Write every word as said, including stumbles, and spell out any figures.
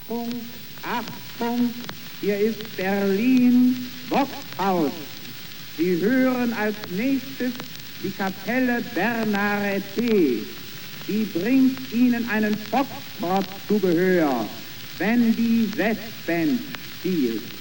Achtung, Achtung, hier ist Berlin, Boxhaus. Sie hören als nächstes die Kapelle Bernarete. Die bringt Ihnen einen Foxtrot zu Gehör, wenn die Westband spielt.